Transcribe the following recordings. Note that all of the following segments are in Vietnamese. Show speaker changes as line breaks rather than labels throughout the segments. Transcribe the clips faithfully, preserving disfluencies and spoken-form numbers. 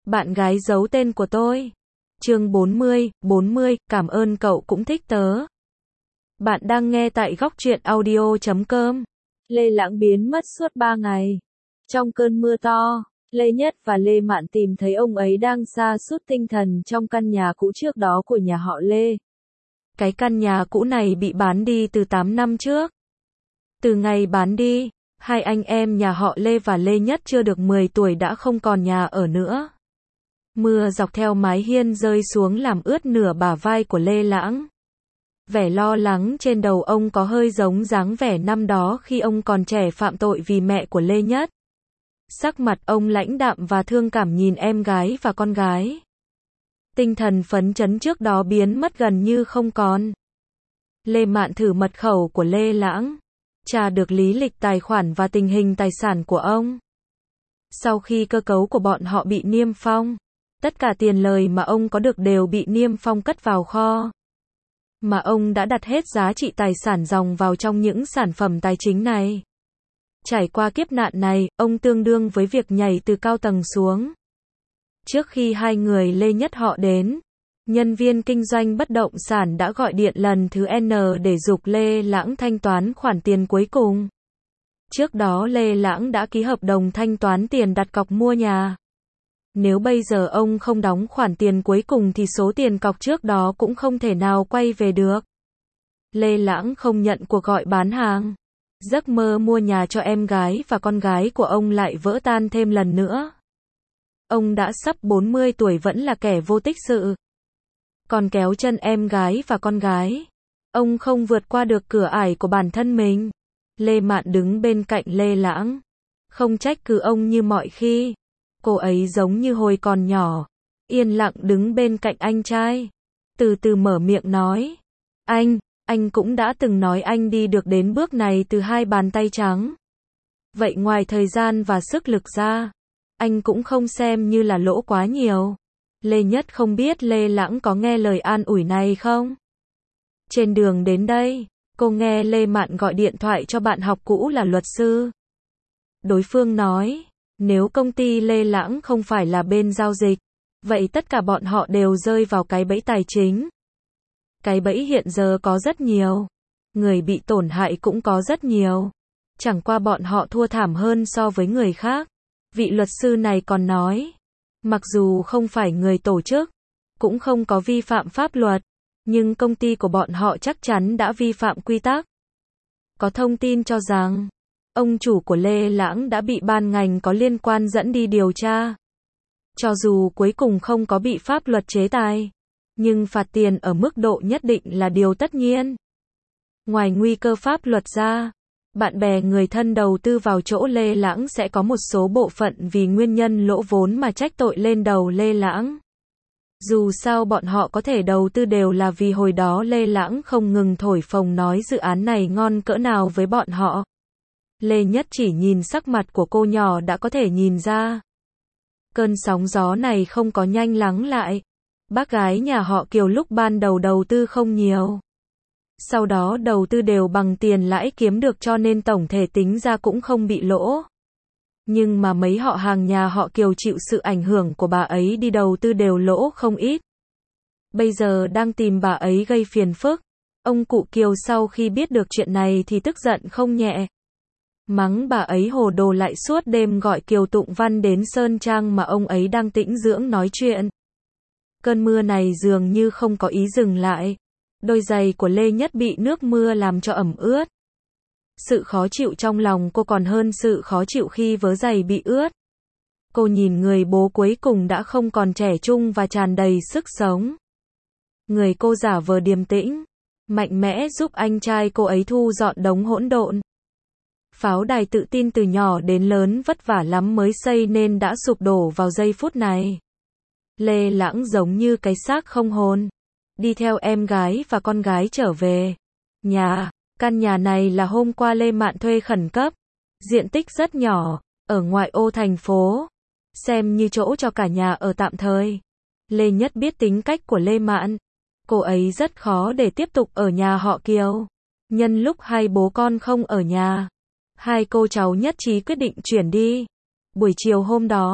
Bạn gái giấu tên của tôi. Chương bốn mươi, bốn mươi, cảm ơn cậu cũng thích tớ. Bạn đang nghe tại góc truyện audio chấm com. Lê Lãng biến mất suốt ba ngày. Trong cơn mưa to, Lê Nhất và Lê Mạn tìm thấy ông ấy đang sa sút tinh thần trong căn nhà cũ trước đó của nhà họ Lê. Cái căn nhà cũ này bị bán đi từ tám năm trước. Từ ngày bán đi, hai anh em nhà họ Lê và Lê Nhất chưa được mười tuổi đã không còn nhà ở nữa. Mưa dọc theo mái hiên rơi xuống làm ướt nửa bả vai của Lê Lãng. Vẻ lo lắng trên đầu ông có hơi giống dáng vẻ năm đó khi ông còn trẻ phạm tội vì mẹ của Lê Nhất. Sắc mặt ông lãnh đạm và thương cảm nhìn em gái và con gái. Tinh thần phấn chấn trước đó biến mất gần như không còn. Lê Mạn thử mật khẩu của Lê Lãng, tra được lý lịch tài khoản và tình hình tài sản của ông. Sau khi cơ cấu của bọn họ bị niêm phong, tất cả tiền lời mà ông có được đều bị niêm phong cất vào kho. Mà ông đã đặt hết giá trị tài sản dòng vào trong những sản phẩm tài chính này. Trải qua kiếp nạn này, ông tương đương với việc nhảy từ cao tầng xuống. Trước khi hai người Lê Nhất họ đến, nhân viên kinh doanh bất động sản đã gọi điện lần thứ N để giục Lê Lãng thanh toán khoản tiền cuối cùng. Trước đó Lê Lãng đã ký hợp đồng thanh toán tiền đặt cọc mua nhà. Nếu bây giờ ông không đóng khoản tiền cuối cùng thì số tiền cọc trước đó cũng không thể nào quay về được. Lê Lãng không nhận cuộc gọi bán hàng. Giấc mơ mua nhà cho em gái và con gái của ông lại vỡ tan thêm lần nữa. Ông đã sắp bốn mươi tuổi vẫn là kẻ vô tích sự. Còn kéo chân em gái và con gái. Ông không vượt qua được cửa ải của bản thân mình. Lê Mạn đứng bên cạnh Lê Lãng. Không trách cứ ông như mọi khi. Cô ấy giống như hồi còn nhỏ. Yên lặng đứng bên cạnh anh trai. Từ từ mở miệng nói. Anh, anh cũng đã từng nói anh đi được đến bước này từ hai bàn tay trắng. Vậy ngoài thời gian và sức lực ra, anh cũng không xem như là lỗ quá nhiều. Lê Nhất không biết Lê Lãng có nghe lời an ủi này không? Trên đường đến đây, cô nghe Lê Mạn gọi điện thoại cho bạn học cũ là luật sư. Đối phương nói, nếu công ty Lê Lãng không phải là bên giao dịch, vậy tất cả bọn họ đều rơi vào cái bẫy tài chính. Cái bẫy hiện giờ có rất nhiều. Người bị tổn hại cũng có rất nhiều. Chẳng qua bọn họ thua thảm hơn so với người khác. Vị luật sư này còn nói, mặc dù không phải người tổ chức, cũng không có vi phạm pháp luật, nhưng công ty của bọn họ chắc chắn đã vi phạm quy tắc. Có thông tin cho rằng, ông chủ của Lê Lãng đã bị ban ngành có liên quan dẫn đi điều tra. Cho dù cuối cùng không có bị pháp luật chế tài, nhưng phạt tiền ở mức độ nhất định là điều tất nhiên. Ngoài nguy cơ pháp luật ra, bạn bè người thân đầu tư vào chỗ Lê Lãng sẽ có một số bộ phận vì nguyên nhân lỗ vốn mà trách tội lên đầu Lê Lãng. Dù sao bọn họ có thể đầu tư đều là vì hồi đó Lê Lãng không ngừng thổi phồng nói dự án này ngon cỡ nào với bọn họ. Lê Nhất chỉ nhìn sắc mặt của cô nhỏ đã có thể nhìn ra. Cơn sóng gió này không có nhanh lắng lại. Bác gái nhà họ Kiều lúc ban đầu đầu tư không nhiều. Sau đó đầu tư đều bằng tiền lãi kiếm được cho nên tổng thể tính ra cũng không bị lỗ. Nhưng mà mấy họ hàng nhà họ Kiều chịu sự ảnh hưởng của bà ấy đi đầu tư đều lỗ không ít. Bây giờ đang tìm bà ấy gây phiền phức. Ông cụ Kiều sau khi biết được chuyện này thì tức giận không nhẹ. Mắng bà ấy hồ đồ lại suốt đêm gọi Kiều Tụng Văn đến Sơn Trang mà ông ấy đang tĩnh dưỡng nói chuyện. Cơn mưa này dường như không có ý dừng lại. Đôi giày của Lê Nhất bị nước mưa làm cho ẩm ướt. Sự khó chịu trong lòng cô còn hơn sự khó chịu khi vớ giày bị ướt. Cô nhìn người bố cuối cùng đã không còn trẻ trung và tràn đầy sức sống. Người cô giả vờ điềm tĩnh, mạnh mẽ giúp anh trai cô ấy thu dọn đống hỗn độn. Pháo đài tự tin từ nhỏ đến lớn vất vả lắm mới xây nên đã sụp đổ vào giây phút này. Lê Lãng giống như cái xác không hồn. Đi theo em gái và con gái trở về. Nhà, căn nhà này là hôm qua Lê Mạn thuê khẩn cấp. Diện tích rất nhỏ, ở ngoại ô thành phố. Xem như chỗ cho cả nhà ở tạm thời. Lê Nhất biết tính cách của Lê Mạn. Cô ấy rất khó để tiếp tục ở nhà họ Kiều. Nhân lúc hai bố con không ở nhà, hai cô cháu nhất trí quyết định chuyển đi. Buổi chiều hôm đó,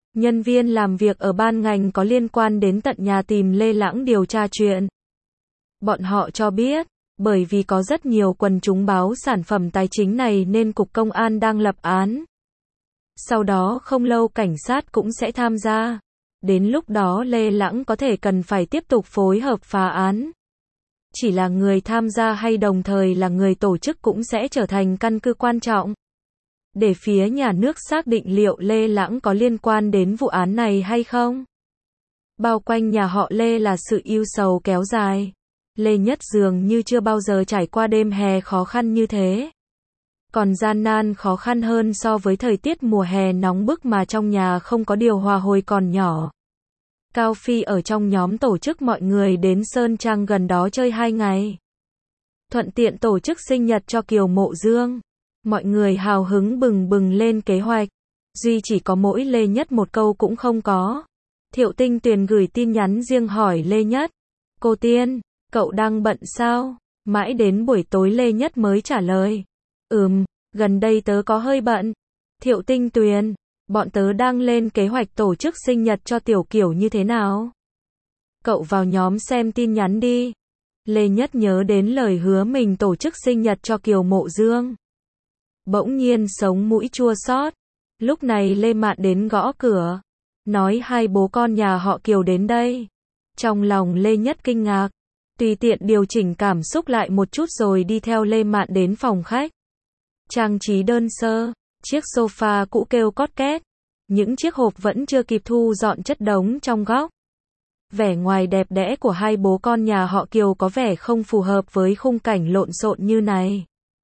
Nhân viên làm việc ở ban ngành có liên quan đến tận nhà tìm Lê Lãng điều tra chuyện. Bọn họ cho biết, bởi vì có rất nhiều quần chúng báo sản phẩm tài chính này nên Cục Công an đang lập án. Sau đó không lâu cảnh sát cũng sẽ tham gia. Đến lúc đó Lê Lãng có thể cần phải tiếp tục phối hợp phá án. Chỉ là người tham gia hay đồng thời là người tổ chức cũng sẽ trở thành căn cứ quan trọng. Để phía nhà nước xác định liệu Lê Lãng có liên quan đến vụ án này hay không. Bao quanh nhà họ Lê là sự ưu sầu kéo dài. Lê Nhất dường như chưa bao giờ trải qua đêm hè khó khăn như thế. Còn gian nan khó khăn hơn so với thời tiết mùa hè nóng bức mà trong nhà không có điều hòa hồi còn nhỏ. Cao Phi ở trong nhóm tổ chức mọi người đến Sơn Trang gần đó chơi hai ngày. Thuận tiện tổ chức sinh nhật cho Kiều Mộ Dương. Mọi người hào hứng bừng bừng lên kế hoạch. Duy chỉ có mỗi Lê Nhất một câu cũng không có. Thiệu Tinh Tuyền gửi tin nhắn riêng hỏi Lê Nhất. Cô Tiên, cậu đang bận sao? Mãi đến buổi tối Lê Nhất mới trả lời. Ừm, gần đây tớ có hơi bận. Thiệu Tinh Tuyền, bọn tớ đang lên kế hoạch tổ chức sinh nhật cho Tiểu Kiểu như thế nào? Cậu vào nhóm xem tin nhắn đi. Lê Nhất nhớ đến lời hứa mình tổ chức sinh nhật cho Kiều Mộ Dương. Bỗng nhiên sống mũi chua xót. Lúc này Lê Mạn đến gõ cửa. Nói hai bố con nhà họ Kiều đến đây. Trong lòng Lê Nhất kinh ngạc. Tùy tiện điều chỉnh cảm xúc lại một chút rồi đi theo Lê Mạn đến phòng khách. Trang trí đơn sơ. Chiếc sofa cũ kêu cót két. Những chiếc hộp vẫn chưa kịp thu dọn chất đống trong góc. Vẻ ngoài đẹp đẽ của hai bố con nhà họ Kiều có vẻ không phù hợp với khung cảnh lộn xộn như này.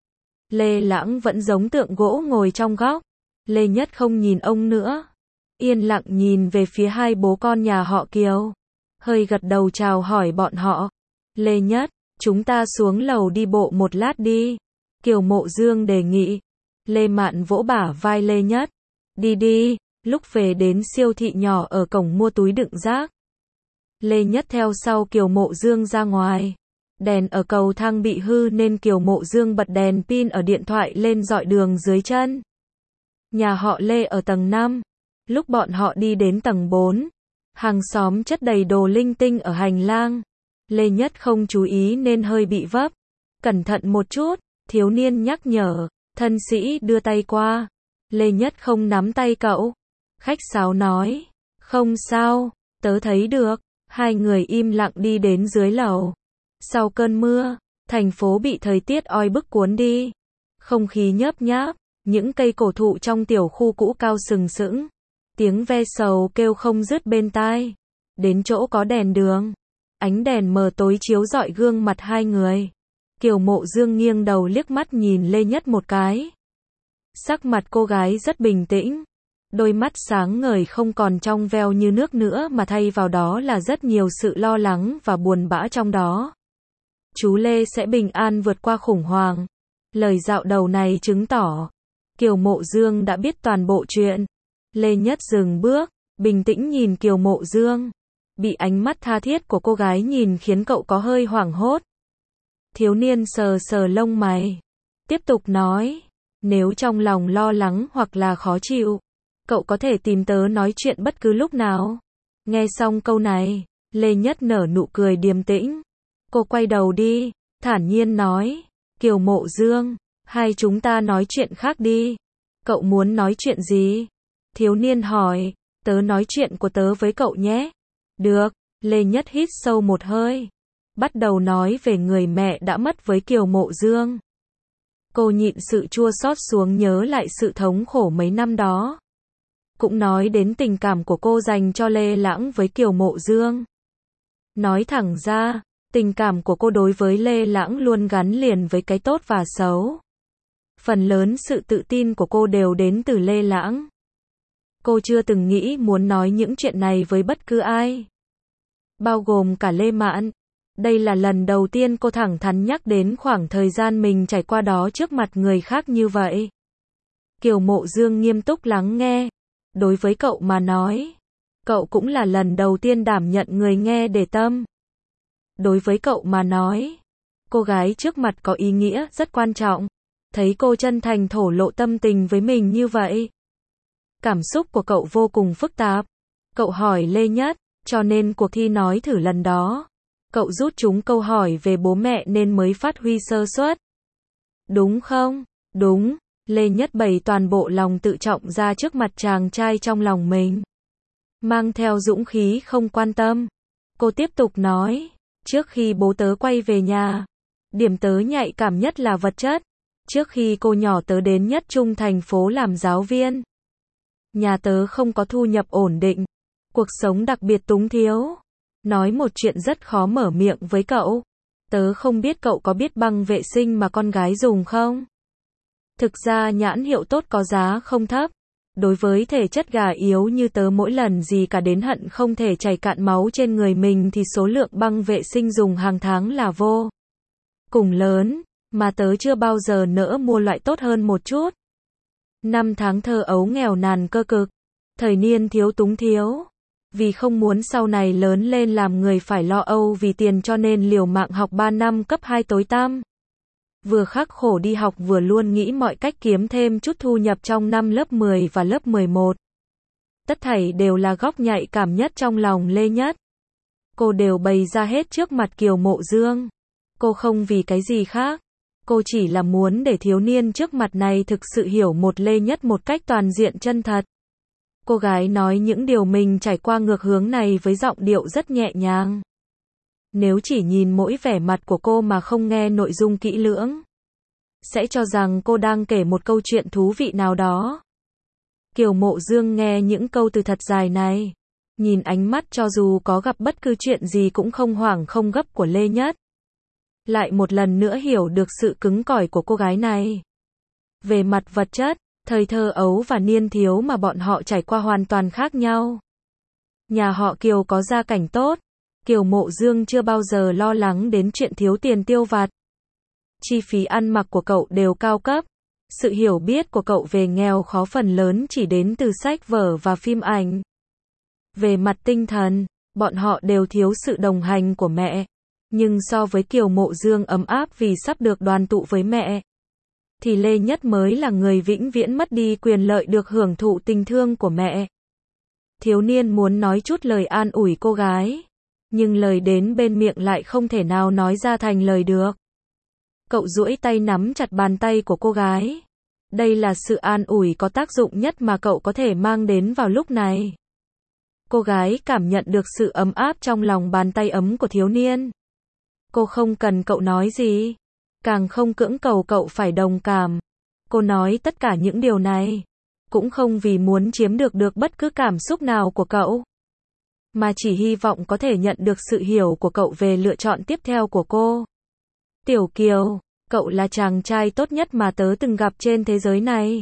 Lê Lãng vẫn giống tượng gỗ ngồi trong góc. Lê Nhất không nhìn ông nữa. Yên lặng nhìn về phía hai bố con nhà họ Kiều. Hơi gật đầu chào hỏi bọn họ. Lê Nhất, chúng ta xuống lầu đi bộ một lát đi. Kiều Mộ Dương đề nghị. Lê Mạn vỗ bả vai Lê Nhất. Đi đi, lúc về đến siêu thị nhỏ ở cổng mua túi đựng rác. Lê Nhất theo sau Kiều Mộ Dương ra ngoài. Đèn ở cầu thang bị hư nên Kiều Mộ Dương bật đèn pin ở điện thoại lên dọi đường dưới chân. Nhà họ Lê ở tầng năm. Lúc bọn họ đi đến tầng bốn, hàng xóm chất đầy đồ linh tinh ở hành lang. Lê Nhất không chú ý nên hơi bị vấp. Cẩn thận một chút, thiếu niên nhắc nhở. Thân sĩ đưa tay qua. Lê Nhất không nắm tay cậu. Khách sáo nói. Không sao, tớ thấy được. Hai người im lặng đi đến dưới lầu. Sau cơn mưa, thành phố bị thời tiết oi bức cuốn đi. Không khí nhớp nháp, những cây cổ thụ trong tiểu khu cũ cao sừng sững. Tiếng ve sầu kêu không dứt bên tai. Đến chỗ có đèn đường. Ánh đèn mờ tối chiếu rọi gương mặt hai người. Kiều Mộ Dương nghiêng đầu liếc mắt nhìn Lê Nhất một cái. Sắc mặt cô gái rất bình tĩnh. Đôi mắt sáng ngời không còn trong veo như nước nữa mà thay vào đó là rất nhiều sự lo lắng và buồn bã trong đó. Chú Lê sẽ bình an vượt qua khủng hoảng. Lời dạo đầu này chứng tỏ Kiều Mộ Dương đã biết toàn bộ chuyện. Lê Nhất dừng bước, bình tĩnh nhìn Kiều Mộ Dương. Bị ánh mắt tha thiết của cô gái nhìn khiến cậu có hơi hoảng hốt. Thiếu niên sờ sờ lông mày. Tiếp tục nói. Nếu trong lòng lo lắng hoặc là khó chịu, cậu có thể tìm tớ nói chuyện bất cứ lúc nào. Nghe xong câu này, Lê Nhất nở nụ cười điềm tĩnh. Cô quay đầu đi, thản nhiên nói. Kiều Mộ Dương, hai chúng ta nói chuyện khác đi. Cậu muốn nói chuyện gì? Thiếu niên hỏi. Tớ nói chuyện của tớ với cậu nhé. Được, Lê Nhất hít sâu một hơi. Bắt đầu nói về người mẹ đã mất với Kiều Mộ Dương. Cô nhịn sự chua xót xuống nhớ lại sự thống khổ mấy năm đó. Cũng nói đến tình cảm của cô dành cho Lê Lãng với Kiều Mộ Dương. Nói thẳng ra, tình cảm của cô đối với Lê Lãng luôn gắn liền với cái tốt và xấu. Phần lớn sự tự tin của cô đều đến từ Lê Lãng. Cô chưa từng nghĩ muốn nói những chuyện này với bất cứ ai. Bao gồm cả Lê Mạn. Đây là lần đầu tiên cô thẳng thắn nhắc đến khoảng thời gian mình trải qua đó trước mặt người khác như vậy. Kiều Mộ Dương nghiêm túc lắng nghe. Đối với cậu mà nói, cậu cũng là lần đầu tiên đảm nhận người nghe để tâm. Đối với cậu mà nói, cô gái trước mặt có ý nghĩa rất quan trọng. Thấy cô chân thành thổ lộ tâm tình với mình như vậy, Cảm xúc của cậu vô cùng phức tạp. Cậu hỏi Lê Nhất, cho nên cuộc thi nói thử lần đó, cậu rút trúng câu hỏi về bố mẹ nên mới phát huy sơ suất. Đúng không? Đúng. Lê Nhất bày toàn bộ lòng tự trọng ra trước mặt chàng trai trong lòng mình. Mang theo dũng khí không quan tâm. Cô tiếp tục nói, trước khi bố tớ quay về nhà, điểm tớ nhạy cảm nhất là vật chất. Trước khi cô nhỏ tớ đến nhất trung thành phố làm giáo viên, nhà tớ không có thu nhập ổn định, cuộc sống đặc biệt túng thiếu. Nói một chuyện rất khó mở miệng với cậu. Tớ không biết cậu có biết băng vệ sinh mà con gái dùng không? Thực ra nhãn hiệu tốt có giá không thấp. Đối với thể chất gà yếu như tớ mỗi lần gì cả đến hận không thể chảy cạn máu trên người mình thì số lượng băng vệ sinh dùng hàng tháng là vô cùng lớn, mà tớ chưa bao giờ nỡ mua loại tốt hơn một chút. Năm tháng thơ ấu nghèo nàn cơ cực, thời niên thiếu túng thiếu. Vì không muốn sau này lớn lên làm người phải lo âu vì tiền cho nên liều mạng học ba năm cấp hai tối tăm. Vừa khắc khổ đi học vừa luôn nghĩ mọi cách kiếm thêm chút thu nhập trong năm lớp mười và lớp mười một. Tất thảy đều là góc nhạy cảm nhất trong lòng Lê Nhất. Cô đều bày ra hết trước mặt Kiều Mộ Dương. Cô không vì cái gì khác. Cô chỉ là muốn để thiếu niên trước mặt này thực sự hiểu một Lê Nhất một cách toàn diện chân thật. Cô gái nói những điều mình trải qua ngược hướng này với giọng điệu rất nhẹ nhàng. Nếu chỉ nhìn mỗi vẻ mặt của cô mà không nghe nội dung kỹ lưỡng, sẽ cho rằng cô đang kể một câu chuyện thú vị nào đó. Kiều Mộ Dương nghe những câu từ thật dài này, nhìn ánh mắt cho dù có gặp bất cứ chuyện gì cũng không hoảng không gấp của Lê Nhất. Lại một lần nữa hiểu được sự cứng cỏi của cô gái này. Về mặt vật chất, thời thơ ấu và niên thiếu mà bọn họ trải qua hoàn toàn khác nhau. Nhà họ Kiều có gia cảnh tốt. Kiều Mộ Dương chưa bao giờ lo lắng đến chuyện thiếu tiền tiêu vặt. Chi phí ăn mặc của cậu đều cao cấp. Sự hiểu biết của cậu về nghèo khó phần lớn chỉ đến từ sách vở và phim ảnh. Về mặt tinh thần, bọn họ đều thiếu sự đồng hành của mẹ. Nhưng so với Kiều Mộ Dương ấm áp vì sắp được đoàn tụ với mẹ, thì Lê Nhất mới là người vĩnh viễn mất đi quyền lợi được hưởng thụ tình thương của mẹ. Thiếu niên muốn nói chút lời an ủi cô gái, nhưng lời đến bên miệng lại không thể nào nói ra thành lời được. Cậu duỗi tay nắm chặt bàn tay của cô gái. Đây là sự an ủi có tác dụng nhất mà cậu có thể mang đến vào lúc này. Cô gái cảm nhận được sự ấm áp trong lòng bàn tay ấm của thiếu niên. Cô không cần cậu nói gì, càng không cưỡng cầu cậu phải đồng cảm. Cô nói tất cả những điều này, cũng không vì muốn chiếm được được bất cứ cảm xúc nào của cậu, mà chỉ hy vọng có thể nhận được sự hiểu của cậu về lựa chọn tiếp theo của cô. Tiểu Kiều, cậu là chàng trai tốt nhất mà tớ từng gặp trên thế giới này.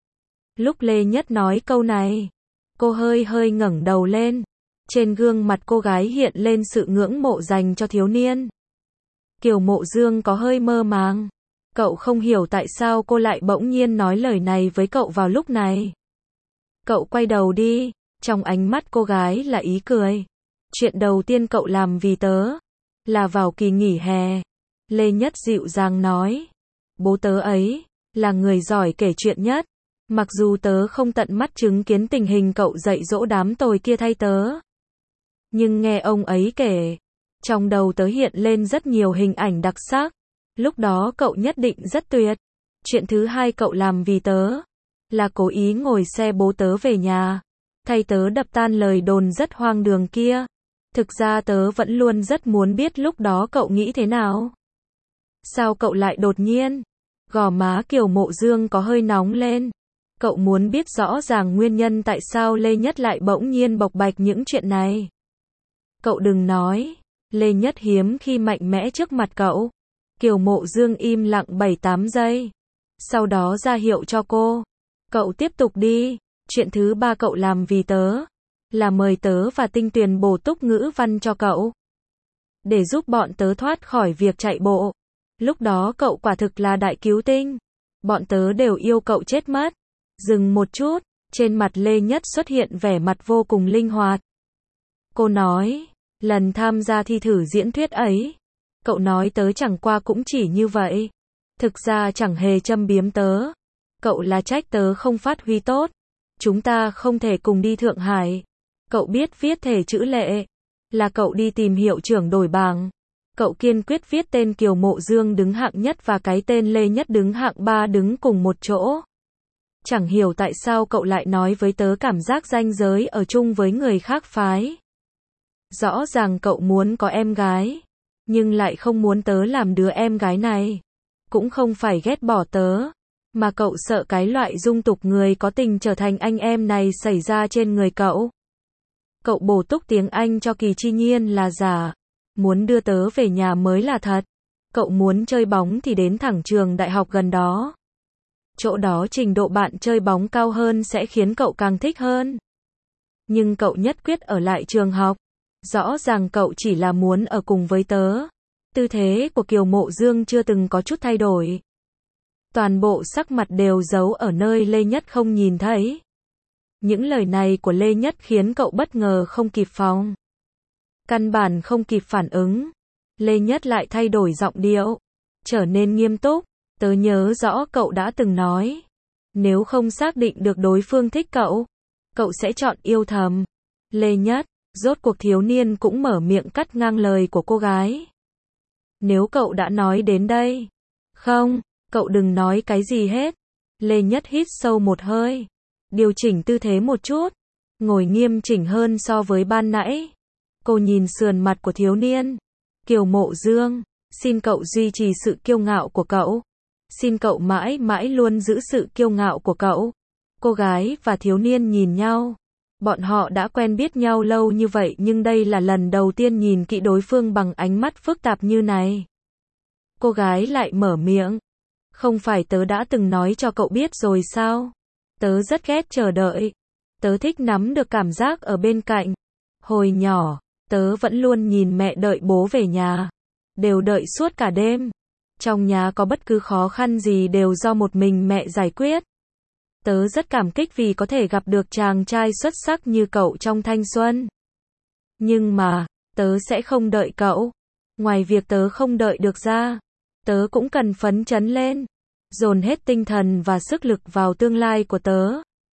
Lúc Lê Nhất nói câu này, cô hơi hơi ngẩng đầu lên. Trên gương mặt cô gái hiện lên sự ngưỡng mộ dành cho thiếu niên. Kiều Mộ Dương có hơi mơ màng. Cậu không hiểu tại sao cô lại bỗng nhiên nói lời này với cậu vào lúc này. Cậu quay đầu đi, trong ánh mắt cô gái là ý cười. Chuyện đầu tiên cậu làm vì tớ là vào kỳ nghỉ hè. Lê Nhất dịu dàng nói, bố tớ ấy là người giỏi kể chuyện nhất. Mặc dù tớ không tận mắt chứng kiến tình hình cậu dạy dỗ đám tồi kia thay tớ, nhưng nghe ông ấy kể, trong đầu tớ hiện lên rất nhiều hình ảnh đặc sắc. Lúc đó cậu nhất định rất tuyệt. Chuyện thứ hai cậu làm vì tớ là cố ý ngồi xe bố tớ về nhà, thay tớ đập tan lời đồn rất hoang đường kia. Thực ra tớ vẫn luôn rất muốn biết lúc đó cậu nghĩ thế nào. Sao cậu lại đột nhiên? Gò má Kiều Mộ Dương có hơi nóng lên. Cậu muốn biết rõ ràng nguyên nhân tại sao Lê Nhất lại bỗng nhiên bộc bạch những chuyện này. Cậu đừng nói. Lê Nhất hiếm khi mạnh mẽ trước mặt cậu. Kiều Mộ Dương im lặng bảy tám giây. Sau đó ra hiệu cho cô. Cậu tiếp tục đi. Chuyện thứ ba cậu làm vì tớ là mời tớ và Tinh Tuyền bổ túc ngữ văn cho cậu, để giúp bọn tớ thoát khỏi việc chạy bộ. Lúc đó cậu quả thực là đại cứu tinh. Bọn tớ đều yêu cậu chết mất. Dừng một chút, trên mặt Lê Nhất xuất hiện vẻ mặt vô cùng linh hoạt. Cô nói, lần tham gia thi thử diễn thuyết ấy, cậu nói tớ chẳng qua cũng chỉ như vậy. Thực ra chẳng hề châm biếm tớ. Cậu là trách tớ không phát huy tốt. Chúng ta không thể cùng đi Thượng Hải. Cậu biết viết thể chữ lệ. Là cậu đi tìm hiệu trưởng đổi bảng. Cậu kiên quyết viết tên Kiều Mộ Dương đứng hạng nhất và cái tên Lê Nhất đứng hạng ba đứng cùng một chỗ. Chẳng hiểu tại sao cậu lại nói với tớ cảm giác ranh giới ở chung với người khác phái. Rõ ràng cậu muốn có em gái, nhưng lại không muốn tớ làm đứa em gái này. Cũng không phải ghét bỏ tớ, mà cậu sợ cái loại dung tục người có tình trở thành anh em này xảy ra trên người cậu. Cậu bổ túc tiếng Anh cho Kỳ Chi Nhiên là giả, muốn đưa tớ về nhà mới là thật. Cậu muốn chơi bóng thì đến thẳng trường đại học gần đó. Chỗ đó trình độ bạn chơi bóng cao hơn sẽ khiến cậu càng thích hơn. Nhưng cậu nhất quyết ở lại trường học. Rõ ràng cậu chỉ là muốn ở cùng với tớ. Tư thế của Kiều Mộ Dương chưa từng có chút thay đổi. Toàn bộ sắc mặt đều giấu ở nơi Lê Nhất không nhìn thấy. Những lời này của Lê Nhất khiến cậu bất ngờ không kịp phòng. Căn bản không kịp phản ứng. Lê Nhất lại thay đổi giọng điệu, trở nên nghiêm túc. Tớ nhớ rõ cậu đã từng nói, nếu không xác định được đối phương thích cậu, cậu sẽ chọn yêu thầm. Lê Nhất, rốt cuộc thiếu niên cũng mở miệng cắt ngang lời của cô gái. Nếu cậu đã nói đến đây, không, cậu đừng nói cái gì hết. Lê Nhất hít sâu một hơi, điều chỉnh tư thế một chút, ngồi nghiêm chỉnh hơn so với ban nãy. Cô nhìn sườn mặt của thiếu niên. Kiều Mộ Dương, xin cậu duy trì sự kiêu ngạo của cậu. Xin cậu mãi mãi luôn giữ sự kiêu ngạo của cậu. Cô gái và thiếu niên nhìn nhau. Bọn họ đã quen biết nhau lâu như vậy nhưng đây là lần đầu tiên nhìn kỹ đối phương bằng ánh mắt phức tạp như này. Cô gái lại mở miệng. Không phải tớ đã từng nói cho cậu biết rồi sao? Tớ rất ghét chờ đợi. Tớ thích nắm được cảm giác ở bên cạnh. Hồi nhỏ, tớ vẫn luôn nhìn mẹ đợi bố về nhà. Đều đợi suốt cả đêm. Trong nhà có bất cứ khó khăn gì đều do một mình mẹ giải quyết. Tớ rất cảm kích vì có thể gặp được chàng trai xuất sắc như cậu trong thanh xuân. Nhưng mà, tớ sẽ không đợi cậu. Ngoài việc tớ không đợi được ra, tớ cũng cần phấn chấn lên. Dồn hết tinh thần và sức lực vào tương lai của tớ.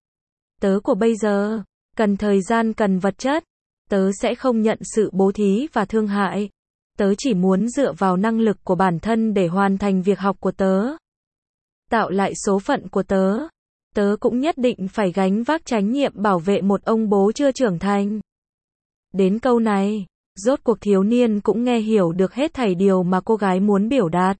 Tớ của bây giờ, cần thời gian cần vật chất. Tớ sẽ không nhận sự bố thí và thương hại. Tớ chỉ muốn dựa vào năng lực của bản thân để hoàn thành việc học của tớ. Tạo lại số phận của tớ. Tớ cũng nhất định phải gánh vác trách nhiệm bảo vệ một ông bố chưa trưởng thành. Đến câu này, rốt cuộc thiếu niên cũng nghe hiểu được hết thảy điều mà cô gái muốn biểu đạt.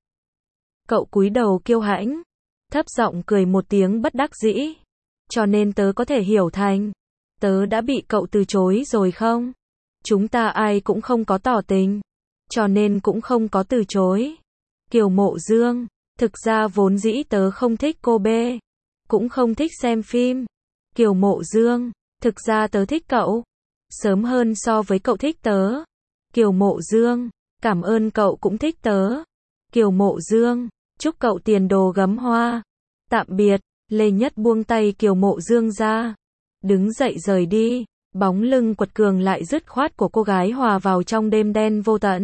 Cậu cúi đầu kiêu hãnh, thấp giọng cười một tiếng bất đắc dĩ. Cho nên tớ có thể hiểu thành, tớ đã bị cậu từ chối rồi không? Chúng ta ai cũng không có tỏ tình, cho nên cũng không có từ chối. Kiều Mộ Dương, thực ra vốn dĩ tớ không thích cô bê, cũng không thích xem phim. Kiều Mộ Dương, thực ra tớ thích cậu, sớm hơn so với cậu thích tớ. Kiều Mộ Dương, cảm ơn cậu cũng thích tớ. Kiều Mộ Dương, chúc cậu tiền đồ gấm hoa. Tạm biệt. Lê Nhất buông tay Kiều Mộ Dương ra, đứng dậy rời đi. Bóng lưng quật cường lại dứt khoát của cô gái hòa vào trong đêm đen vô tận.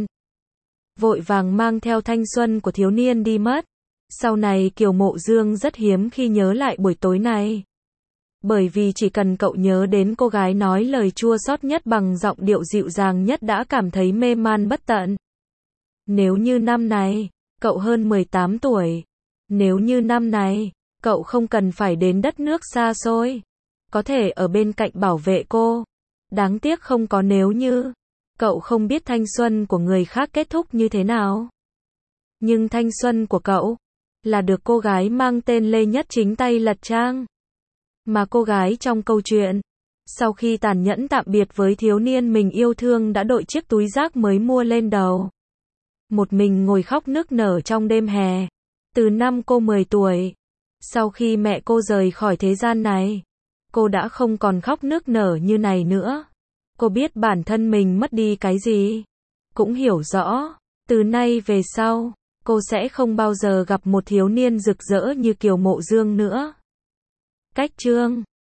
Vội vàng mang theo thanh xuân của thiếu niên đi mất. Sau này Kiều Mộ Dương rất hiếm khi nhớ lại buổi tối này. Bởi vì chỉ cần cậu nhớ đến cô gái nói lời chua xót nhất bằng giọng điệu dịu dàng nhất đã cảm thấy mê man bất tận. Nếu như năm này, cậu hơn mười tám tuổi. Nếu như năm này, cậu không cần phải đến đất nước xa xôi. Có thể ở bên cạnh bảo vệ cô. Đáng tiếc không có nếu như. Cậu không biết thanh xuân của người khác kết thúc như thế nào. Nhưng thanh xuân của cậu là được cô gái mang tên Lê Nhất chính tay lật trang. Mà cô gái trong câu chuyện, sau khi tàn nhẫn tạm biệt với thiếu niên mình yêu thương đã đội chiếc túi rác mới mua lên đầu. Một mình ngồi khóc nức nở trong đêm hè. Từ năm cô mười tuổi, sau khi mẹ cô rời khỏi thế gian này, cô đã không còn khóc nức nở như này nữa. Cô biết bản thân mình mất đi cái gì. Cũng hiểu rõ, từ nay về sau, cô sẽ không bao giờ gặp một thiếu niên rực rỡ như Kiều Mộ Dương nữa. Cách chương